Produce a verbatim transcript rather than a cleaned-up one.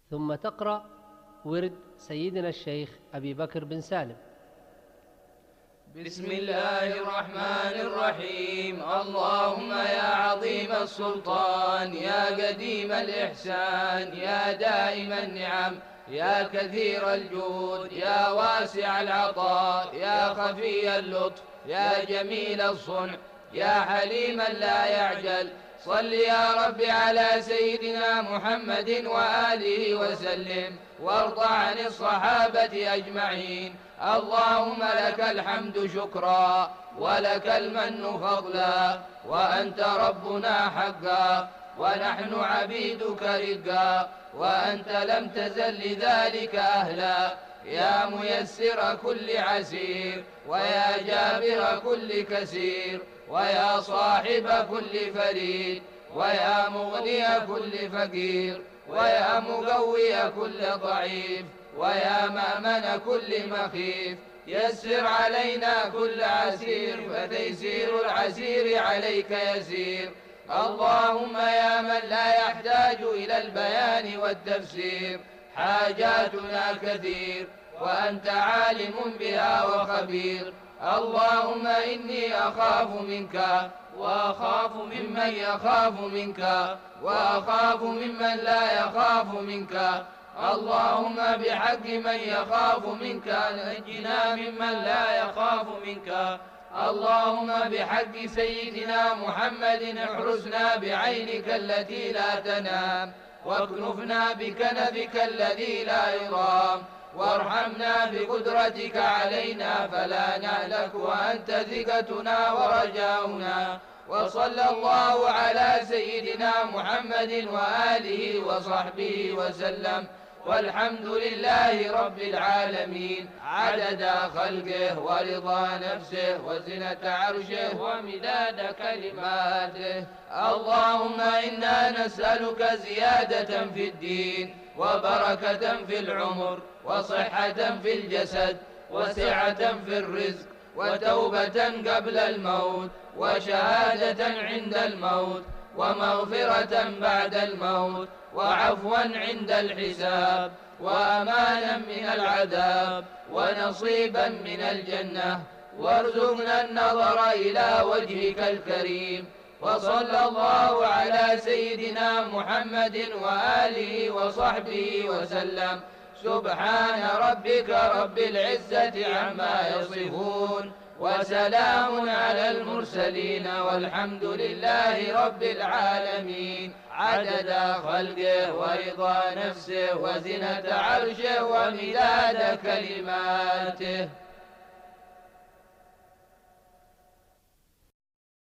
ثم تقرأ ورد سيدنا الشيخ أبي بكر بن سالم. بسم الله الرحمن الرحيم. اللهم يا عظيم السلطان، يا قديم الإحسان، يا دائم النعم، يا كثير الجود، يا واسع العطاء، يا خفي اللطف، يا جميل الصنع، يا حليما لا يعجل، صل يا رب على سيدنا محمد وآله وسلم، وارض عن الصحابة أجمعين. اللهم لك الحمد شكرا، ولك المن فضلا، وأنت ربنا حقا، ونحن عبيدك رقا، وأنت لم تزل لذلك أهلا. يا ميسر كل عسير، ويا جابر كل كسير، ويا صاحب كل فريد، ويا مغني كل فقير، ويا مقوي كل ضعيف، ويا مأمن كل مخيف. يسر علينا كل عسير، فتيسير العسير عليك يسير. اللهم يا من لا يحتاج إلى البيان والتفسير، حاجاتنا كثير، وأنت عالم بها وخبير. اللهم إني أخاف منك، وأخاف ممن يخاف منك، وأخاف ممن لا يخاف منك. اللهم بحق من يخاف منك نجنا ممن لا يخاف منك. اللهم بحق سيدنا محمد احرسنا بعينك التي لا تنام، واكنفنا بكنفك الذي لا يرام، وارحمنا بقدرتك علينا فلا نهلك، وأنت ثقتنا ورجاؤنا. وصلى الله على سيدنا محمد وآله وصحبه وسلم، والحمد لله رب العالمين، عدد خلقه ورضا نفسه وزنة عرشه ومداد كلماته. اللهم إنا نسألك زيادة في الدين، وبركة في العمر، وصحة في الجسد، وسعة في الرزق، وتوبة قبل الموت، وشهادة عند الموت، ومغفرة بعد الموت، وعفوا عند الحساب، وأمانا من العذاب، ونصيبا من الجنة. وارزقنا النظر إلى وجهك الكريم. وصلى الله على سيدنا محمد وآله وصحبه وسلم. سبحان ربك رب العزة عما يصفون، وسلام على المرسلين، والحمد لله رب العالمين، عدد خلقه ورضا نفسه وزنة عرشه ومداد كلماته.